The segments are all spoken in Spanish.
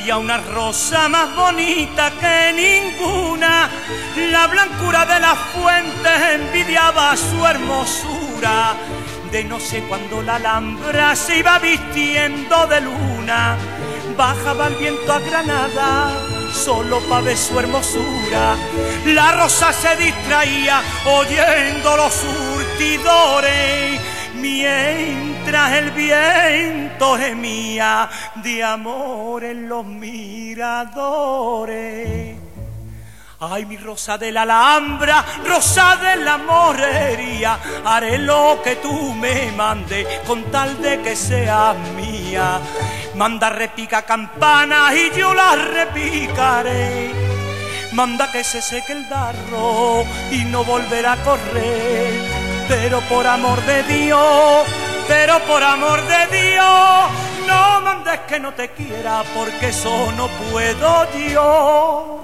había una rosa más bonita que ninguna. La blancura de la fuente envidiaba su hermosura. De no sé cuándo la Alhambra se iba vistiendo de luna, bajaba el viento a Granada solo pa' ver su hermosura. La rosa se distraía oyendo los surtidores, mientras el viento gemía de amor en los miradores. Ay, mi rosa de la Alhambra, rosa de la morería, haré lo que tú me mandes con tal de que seas mía. Manda repica campana y yo la repicaré. Manda que se seque el darro y no volverá a correr. Pero por amor de Dios, pero por amor de Dios, no mandes que no te quiera, porque eso no puedo yo.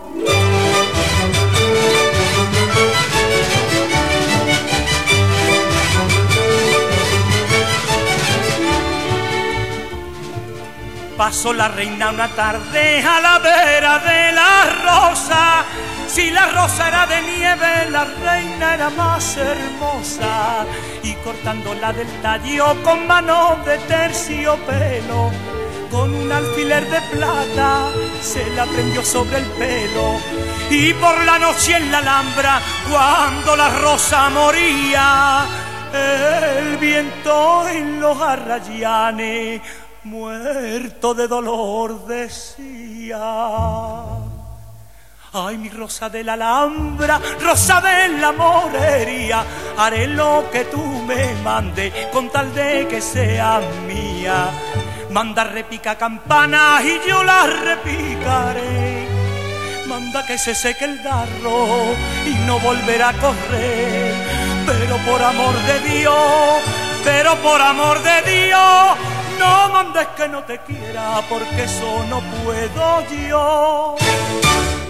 Pasó la reina una tarde a la vera de la rosa. Si la rosa era de nieve, la reina era más hermosa. Y cortándola del tallo con mano de terciopelo, con un alfiler de plata se la prendió sobre el pelo. Y por la noche en la Alhambra, cuando la rosa moría, el viento en los arrayanes, muerto de dolor, decía: ay, mi rosa de la Alhambra, rosa de la morería, haré lo que tú me mandes con tal de que sea mía. Manda repica campana y yo la repicaré. Manda que se seque el darro y no volverá a correr. Pero por amor de Dios, pero por amor de Dios, no mandes que no te quiera, porque eso no puedo yo.